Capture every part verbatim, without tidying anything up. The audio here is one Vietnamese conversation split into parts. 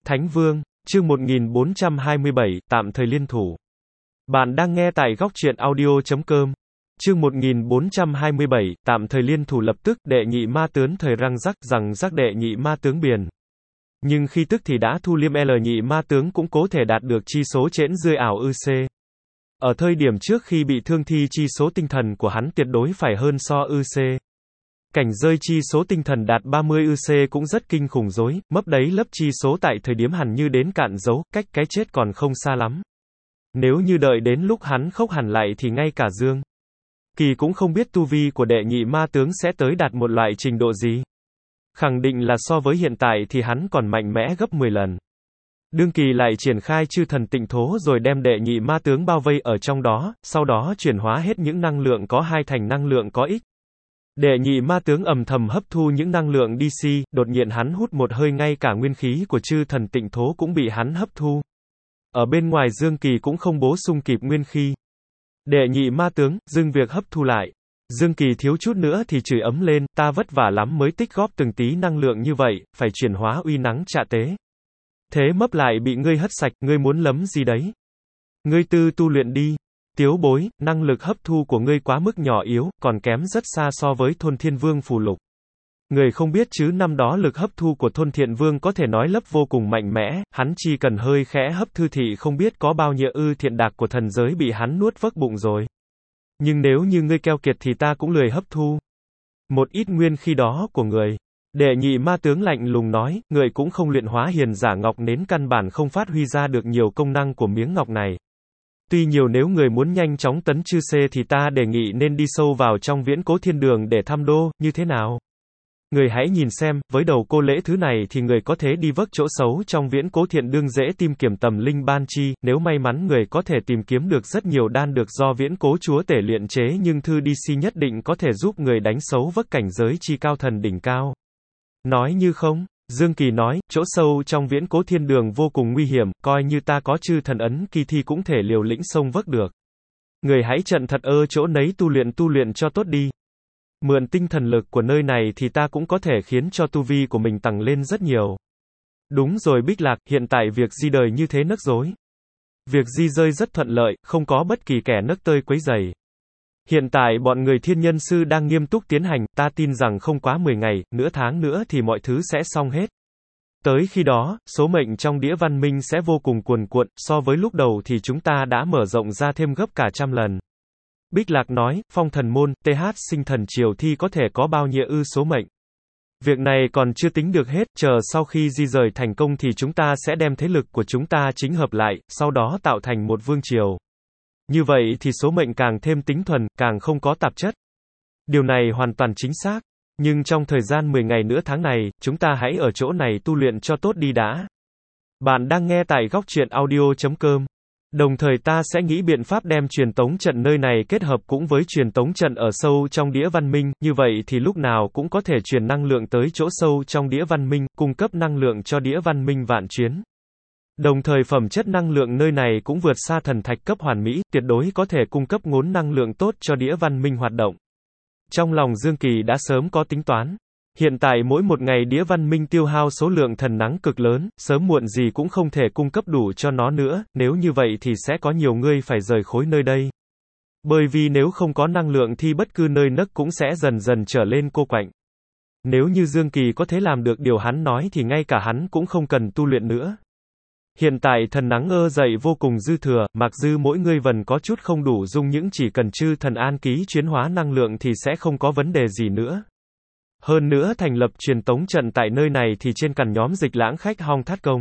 Thánh Vương, chương một nghìn bốn trăm hai mươi bảy, tạm thời liên thủ. Bạn đang nghe tại góc truyện audio chấm com. Chương một nghìn bốn trăm hai mươi bảy, tạm thời liên thủ. Lập tức, đệ nhị ma tướng thời răng rắc rằng rắc đệ nhị ma tướng biển. Nhưng khi tức thì đã thu liêm L nhị ma tướng cũng cố thể đạt được chi số trễn dưới ảo ư c. Ở thời điểm trước khi bị thương thì chi số tinh thần của hắn tuyệt đối phải hơn so ư c. Cảnh rơi chi số tinh thần đạt ba mươi ư c cũng rất kinh khủng rối, mấp đấy lấp chi số tại thời điểm hẳn như đến cạn dấu, cách cái chết còn không xa lắm. Nếu như đợi đến lúc hắn khốc hẳn lại thì ngay cả Dương Kỳ cũng không biết tu vi của đệ nhị ma tướng sẽ tới đạt một loại trình độ gì. Khẳng định là so với hiện tại thì hắn còn mạnh mẽ gấp mười lần. Đương Kỳ lại triển khai chư thần tịnh thố rồi đem đệ nhị ma tướng bao vây ở trong đó, sau đó chuyển hóa hết những năng lượng có hai thành năng lượng có ích. Đệ nhị ma tướng ầm thầm hấp thu những năng lượng đê xê, đột nhiên hắn hút một hơi ngay cả nguyên khí của chư thần tịnh thố cũng bị hắn hấp thu. Ở bên ngoài Dương Kỳ cũng không bổ sung kịp nguyên khí. Đệ nhị ma tướng, dừng việc hấp thu lại. Dương Kỳ thiếu chút nữa thì chửi ấm lên, ta vất vả lắm mới tích góp từng tí năng lượng như vậy, phải chuyển hóa uy nắng trạ tế. Thế mấp lại bị ngươi hất sạch, ngươi muốn lấm gì đấy? Ngươi tư tu luyện đi. Tiếu bối, năng lực hấp thu của ngươi quá mức nhỏ yếu, còn kém rất xa so với Thôn Thiên Vương phù lục. Người không biết chứ năm đó lực hấp thu của Thôn Thiện Vương có thể nói lấp vô cùng mạnh mẽ, hắn chỉ cần hơi khẽ hấp thư thị không biết có bao nhiêu ư thiện đạc của thần giới bị hắn nuốt vấc bụng rồi. Nhưng nếu như ngươi keo kiệt thì ta cũng lười hấp thu một ít nguyên khi đó của người. Đệ nhị ma tướng lạnh lùng nói, người cũng không luyện hóa hiền giả ngọc nến căn bản không phát huy ra được nhiều công năng của miếng ngọc này. Tuy nhiều nếu người muốn nhanh chóng tấn chư C thì ta đề nghị nên đi sâu vào trong viễn cố thiên đường để thăm đô, như thế nào? Người hãy nhìn xem, với đầu cô lễ thứ này thì người có thể đi vớt chỗ xấu trong viễn cố thiện đương dễ tìm kiếm tầm linh ban chi, nếu may mắn người có thể tìm kiếm được rất nhiều đan được do viễn cố chúa tể luyện chế nhưng thư đê xê nhất định có thể giúp người đánh xấu vất cảnh giới chi cao thần đỉnh cao. Nói như không? Dương Kỳ nói, chỗ sâu trong viễn cố thiên đường vô cùng nguy hiểm, coi như ta có chư thần ấn kỳ thi cũng thể liều lĩnh sông vớt được. Người hãy trận thật ơ chỗ nấy tu luyện tu luyện cho tốt đi. Mượn tinh thần lực của nơi này thì ta cũng có thể khiến cho tu vi của mình tăng lên rất nhiều. Đúng rồi Bích Lạc, hiện tại việc di đời như thế nấc rối. Việc di rơi rất thuận lợi, không có bất kỳ kẻ nấc tơi quấy rầy. Hiện tại bọn người thiên nhân sư đang nghiêm túc tiến hành, ta tin rằng không quá mười ngày, nửa tháng nữa thì mọi thứ sẽ xong hết. Tới khi đó, số mệnh trong đĩa văn minh sẽ vô cùng cuồn cuộn, so với lúc đầu thì chúng ta đã mở rộng ra thêm gấp cả trăm lần. Bích Lạc nói, phong thần môn, tê hát sinh thần triều thi có thể có bao nhiêu ư số mệnh. Việc này còn chưa tính được hết, chờ sau khi di rời thành công thì chúng ta sẽ đem thế lực của chúng ta chính hợp lại, sau đó tạo thành một vương triều. Như vậy thì số mệnh càng thêm tính thuần, càng không có tạp chất. Điều này hoàn toàn chính xác. Nhưng trong thời gian mười ngày nữa tháng này, chúng ta hãy ở chỗ này tu luyện cho tốt đi đã. Bạn đang nghe tại góc truyện audio chấm com. Đồng thời ta sẽ nghĩ biện pháp đem truyền tống trận nơi này kết hợp cũng với truyền tống trận ở sâu trong đĩa văn minh, như vậy thì lúc nào cũng có thể truyền năng lượng tới chỗ sâu trong đĩa văn minh, cung cấp năng lượng cho đĩa văn minh vạn chuyến. Đồng thời phẩm chất năng lượng nơi này cũng vượt xa thần thạch cấp hoàn mỹ, tuyệt đối có thể cung cấp ngốn năng lượng tốt cho đĩa văn minh hoạt động. Trong lòng Dương Kỳ đã sớm có tính toán. Hiện tại mỗi một ngày đĩa văn minh tiêu hao số lượng thần nắng cực lớn, sớm muộn gì cũng không thể cung cấp đủ cho nó nữa, nếu như vậy thì sẽ có nhiều người phải rời khối nơi đây. Bởi vì nếu không có năng lượng thì bất cứ nơi nấc cũng sẽ dần dần trở lên cô quạnh. Nếu như Dương Kỳ có thể làm được điều hắn nói thì ngay cả hắn cũng không cần tu luyện nữa. Hiện tại thần nắng ơ dậy vô cùng dư thừa, mặc dư mỗi người vần có chút không đủ dung những chỉ cần chư thần an ký chuyển hóa năng lượng thì sẽ không có vấn đề gì nữa. Hơn nữa thành lập truyền tống trận tại nơi này thì trên cằn nhóm dịch lãng khách hong thát công.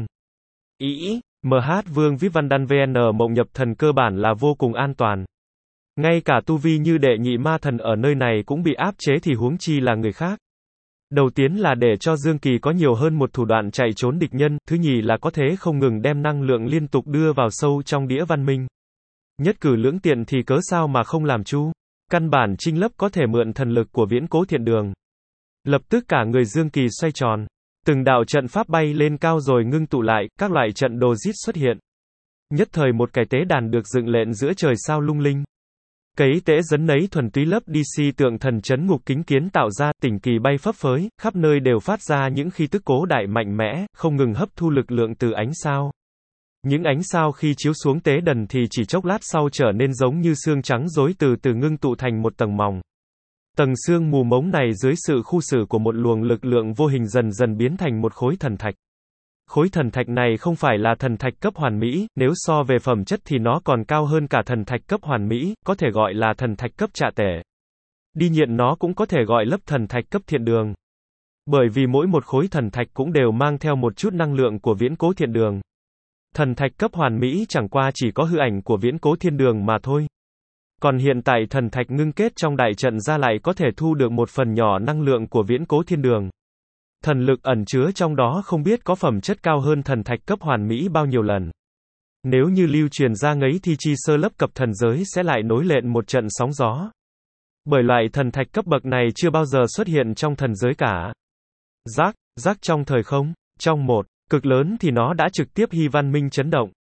Ý, em hát Vương Vip Văn Đan vê en mộng nhập thần cơ bản là vô cùng an toàn. Ngay cả tu vi như đệ nhị ma thần ở nơi này cũng bị áp chế thì huống chi là người khác. Đầu tiên là để cho Dương Kỳ có nhiều hơn một thủ đoạn chạy trốn địch nhân, thứ nhì là có thể không ngừng đem năng lượng liên tục đưa vào sâu trong đĩa văn minh. Nhất cử lưỡng tiện thì cớ sao mà không làm chu. Căn bản Trinh Lấp có thể mượn thần lực của viễn cố thiện đường. Lập tức cả người Dương Kỳ xoay tròn. Từng đạo trận pháp bay lên cao rồi ngưng tụ lại, các loại trận đồ rít xuất hiện. Nhất thời một cái tế đàn được dựng lên giữa trời sao lung linh. Cấy tễ dấn nấy thuần túy lấp đi si tượng thần chấn ngục kính kiến tạo ra, tỉnh kỳ bay phấp phới, khắp nơi đều phát ra những khí tức cố đại mạnh mẽ, không ngừng hấp thu lực lượng từ ánh sao. Những ánh sao khi chiếu xuống tế đần thì chỉ chốc lát sau trở nên giống như xương trắng rối từ từ ngưng tụ thành một tầng mỏng. Tầng xương mù mống này dưới sự khu xử của một luồng lực lượng vô hình dần dần biến thành một khối thần thạch. Khối thần thạch này không phải là thần thạch cấp hoàn mỹ, nếu so về phẩm chất thì nó còn cao hơn cả thần thạch cấp hoàn mỹ, có thể gọi là thần thạch cấp trạ tể. Đi nhiện nó cũng có thể gọi lấp thần thạch cấp thiện đường. Bởi vì mỗi một khối thần thạch cũng đều mang theo một chút năng lượng của viễn cố thiện đường. Thần thạch cấp hoàn mỹ chẳng qua chỉ có hư ảnh của viễn cố thiên đường mà thôi. Còn hiện tại thần thạch ngưng kết trong đại trận ra lại có thể thu được một phần nhỏ năng lượng của viễn cố thiên đường. Thần lực ẩn chứa trong đó không biết có phẩm chất cao hơn thần thạch cấp hoàn mỹ bao nhiêu lần. Nếu như lưu truyền ra ngấy thì chi sơ lấp cập thần giới sẽ lại nối lên một trận sóng gió. Bởi loại thần thạch cấp bậc này chưa bao giờ xuất hiện trong thần giới cả. Giác, giác trong thời không, trong một cực lớn thì nó đã trực tiếp hy văn minh chấn động.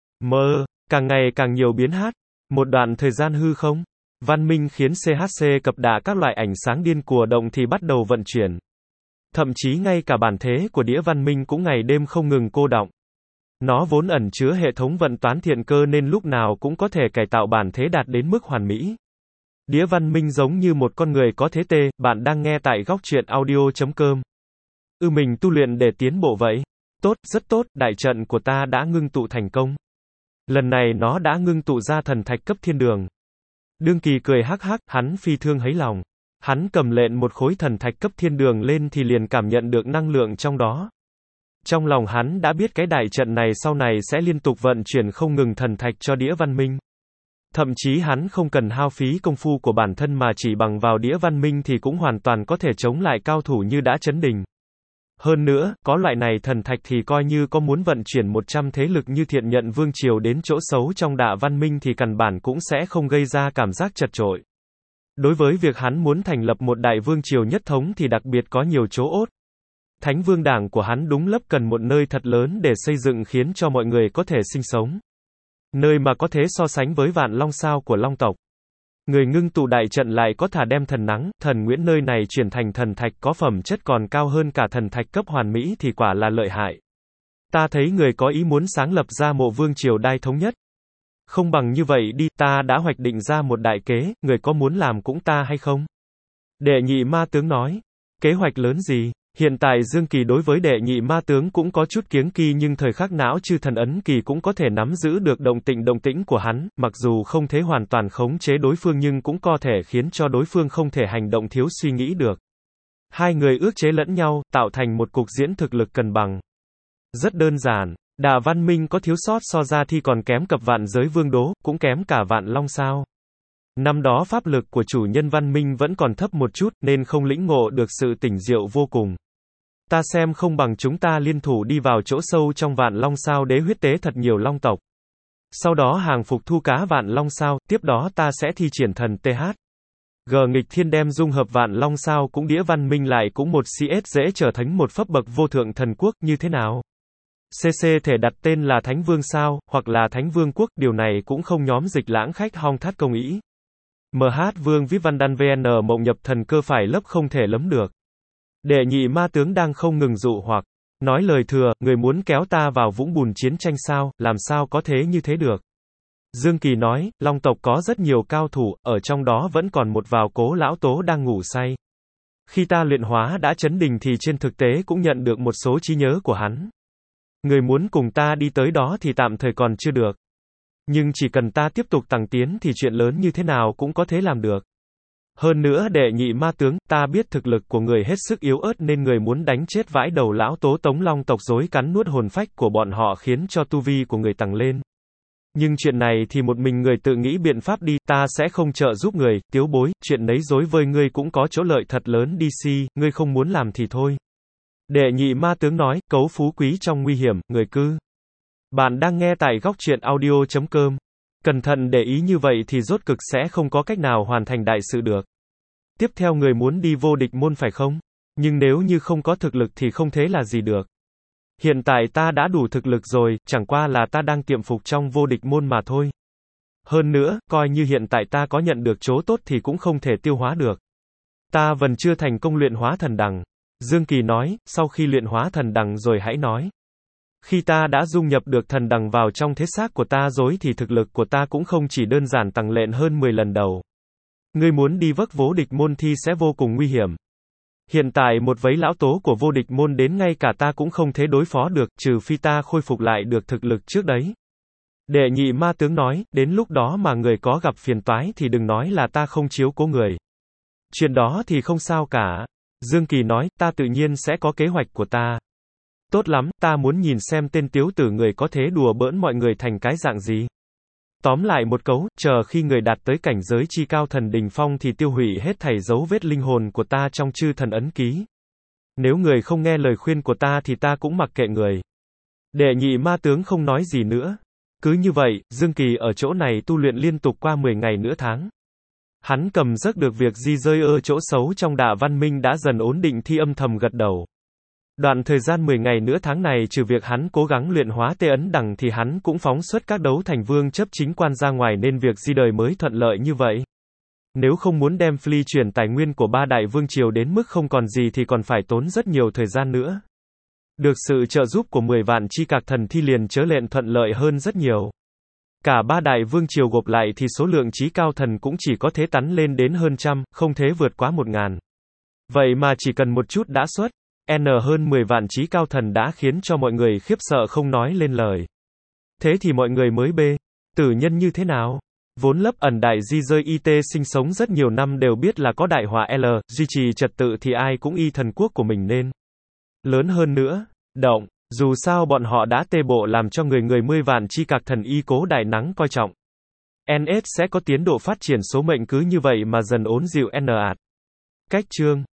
Mơ, càng ngày càng nhiều biến hát. Một đoạn thời gian hư không, văn minh khiến xê hát xê cập đà các loại ảnh sáng điên của động thì bắt đầu vận chuyển. Thậm chí ngay cả bản thế của đĩa văn minh cũng ngày đêm không ngừng cô đọng. Nó vốn ẩn chứa hệ thống vận toán thiện cơ nên lúc nào cũng có thể cải tạo bản thế đạt đến mức hoàn mỹ. Đĩa văn minh giống như một con người có thế tê, bạn đang nghe tại góc truyện audio chấm com. Ư mình tu luyện để tiến bộ vậy. Tốt, rất tốt, đại trận của ta đã ngưng tụ thành công. Lần này nó đã ngưng tụ ra thần thạch cấp thiên đường. Đương Kỳ cười hắc hắc, hắn phi thương thấy lòng. Hắn cầm lện một khối thần thạch cấp thiên đường lên thì liền cảm nhận được năng lượng trong đó. Trong lòng hắn đã biết cái đại trận này sau này sẽ liên tục vận chuyển không ngừng thần thạch cho đĩa văn minh. Thậm chí hắn không cần hao phí công phu của bản thân mà chỉ bằng vào đĩa văn minh thì cũng hoàn toàn có thể chống lại cao thủ như đã chấn đình. Hơn nữa, có loại này thần thạch thì coi như có muốn vận chuyển một trăm thế lực như Thiện Nhận Vương Triều đến chỗ xấu trong Đạ văn minh thì căn bản cũng sẽ không gây ra cảm giác chật chội. Đối với việc hắn muốn thành lập một đại vương triều nhất thống thì đặc biệt có nhiều chỗ ốt. Thánh vương đảng của hắn đúng lấp cần một nơi thật lớn để xây dựng khiến cho mọi người có thể sinh sống. Nơi mà có thể so sánh với vạn long sao của long tộc. Người ngưng tụ đại trận lại có thả đem thần nắng, thần nguyễn nơi này chuyển thành thần thạch có phẩm chất còn cao hơn cả thần thạch cấp hoàn mỹ thì quả là lợi hại. Ta thấy người có ý muốn sáng lập ra mộ vương triều đai thống nhất. Không bằng như vậy đi, ta đã hoạch định ra một đại kế, người có muốn làm cũng ta hay không? Đệ nhị ma tướng nói. Kế hoạch lớn gì? Hiện tại Dương Kỳ đối với đệ nhị ma tướng cũng có chút kiêng kỳ nhưng thời khắc não chư thần ấn kỳ cũng có thể nắm giữ được động tĩnh động tĩnh của hắn, mặc dù không thể hoàn toàn khống chế đối phương nhưng cũng có thể khiến cho đối phương không thể hành động thiếu suy nghĩ được. Hai người ước chế lẫn nhau, tạo thành một cục diễn thực lực cân bằng. Rất đơn giản, Đà văn minh có thiếu sót so ra thì còn kém cập vạn giới vương đố, cũng kém cả vạn long sao. Năm đó pháp lực của chủ nhân văn minh vẫn còn thấp một chút nên không lĩnh ngộ được sự tỉnh diệu vô cùng. Ta xem không bằng chúng ta liên thủ đi vào chỗ sâu trong vạn long sao đế huyết tế thật nhiều long tộc. Sau đó hàng phục thu cá vạn long sao, tiếp đó ta sẽ thi triển thần tê hát. G nghịch thiên đem dung hợp vạn long sao cũng đĩa văn minh lại cũng một xê ét dễ trở thành một phấp bậc vô thượng thần quốc như thế nào. xê xê thể đặt tên là Thánh Vương sao, hoặc là Thánh Vương quốc, điều này cũng không nhóm dịch lãng khách hong thắt công ý. em hát Vương viết văn đan vê en mộng nhập thần cơ phải lấp không thể lấm được. Đệ nhị ma tướng đang không ngừng dụ hoặc, nói lời thừa, người muốn kéo ta vào vũng bùn chiến tranh sao, làm sao có thế như thế được. Dương Kỳ nói, Long tộc có rất nhiều cao thủ, ở trong đó vẫn còn một vào cố lão tố đang ngủ say. Khi ta luyện hóa đã chấn đình thì trên thực tế cũng nhận được một số trí nhớ của hắn. Người muốn cùng ta đi tới đó thì tạm thời còn chưa được. Nhưng chỉ cần ta tiếp tục tăng tiến thì chuyện lớn như thế nào cũng có thể làm được. Hơn nữa đệ nhị ma tướng, ta biết thực lực của người hết sức yếu ớt nên người muốn đánh chết vãi đầu lão tố Tống Long tộc dối cắn nuốt hồn phách của bọn họ khiến cho tu vi của người tăng lên. Nhưng chuyện này thì một mình người tự nghĩ biện pháp đi, ta sẽ không trợ giúp người, tiếu bối, chuyện nấy dối với ngươi cũng có chỗ lợi thật lớn đi si, ngươi không muốn làm thì thôi. Đệ nhị ma tướng nói, cấu phú quý trong nguy hiểm, người cư. Bạn đang nghe tại góc truyện audio chấm com. Cẩn thận để ý như vậy thì rốt cực sẽ không có cách nào hoàn thành đại sự được. Tiếp theo người muốn đi vô địch môn phải không? Nhưng nếu như không có thực lực thì không thế là gì được. Hiện tại ta đã đủ thực lực rồi, chẳng qua là ta đang tiệm phục trong vô địch môn mà thôi. Hơn nữa, coi như hiện tại ta có nhận được chỗ tốt thì cũng không thể tiêu hóa được. Ta vẫn chưa thành công luyện hóa thần đằng. Dương Kỳ nói, sau khi luyện hóa thần đằng rồi hãy nói. Khi ta đã dung nhập được thần đằng vào trong thế xác của ta rồi thì thực lực của ta cũng không chỉ đơn giản tăng lên hơn mười lần đầu. Ngươi muốn đi vấp vô địch môn thì sẽ vô cùng nguy hiểm. Hiện tại một vấy lão tố của vô địch môn đến ngay cả ta cũng không thể đối phó được, trừ phi ta khôi phục lại được thực lực trước đấy. Đệ nhị ma tướng nói, đến lúc đó mà người có gặp phiền toái thì đừng nói là ta không chiếu cố người. Chuyện đó thì không sao cả. Dương Kỳ nói, ta tự nhiên sẽ có kế hoạch của ta. Tốt lắm, ta muốn nhìn xem tên tiếu tử người có thế đùa bỡn mọi người thành cái dạng gì. Tóm lại một câu, chờ khi người đạt tới cảnh giới chi cao thần đỉnh phong thì tiêu hủy hết thảy dấu vết linh hồn của ta trong chư thần ấn ký. Nếu người không nghe lời khuyên của ta thì ta cũng mặc kệ người. Đệ nhị ma tướng không nói gì nữa. Cứ như vậy, Dương Kỳ ở chỗ này tu luyện liên tục qua mười ngày nửa tháng. Hắn cầm giấc được việc di rơi ở chỗ xấu trong Đả Văn Minh đã dần ổn định thì âm thầm gật đầu. Đoạn thời gian mười ngày nửa tháng này trừ việc hắn cố gắng luyện hóa tê ấn đằng thì hắn cũng phóng xuất các đấu thành vương chấp chính quan ra ngoài nên việc di đời mới thuận lợi như vậy. Nếu không muốn đem Flee chuyển tài nguyên của ba đại vương triều đến mức không còn gì thì còn phải tốn rất nhiều thời gian nữa. Được sự trợ giúp của mười vạn chi cạc thần thi liền chớ lện thuận lợi hơn rất nhiều. Cả ba đại vương triều gộp lại thì số lượng chí cao thần cũng chỉ có thế tắn lên đến hơn trăm, không thế vượt quá một ngàn. Vậy mà chỉ cần một chút đã xuất, N hơn mười vạn chí cao thần đã khiến cho mọi người khiếp sợ không nói lên lời. Thế thì mọi người mới bê, tử nhân như thế nào? Vốn lấp ẩn đại di rơi i tê sinh sống rất nhiều năm đều biết là có đại họa L, duy trì trật tự thì ai cũng y thần quốc của mình nên lớn hơn nữa, động, dù sao bọn họ đã tê bộ làm cho người người mươi vạn chi cạc thần y cố đại nắng coi trọng. en ét sẽ có tiến độ phát triển số mệnh cứ như vậy mà dần ổn dịu n ạt. Cách chương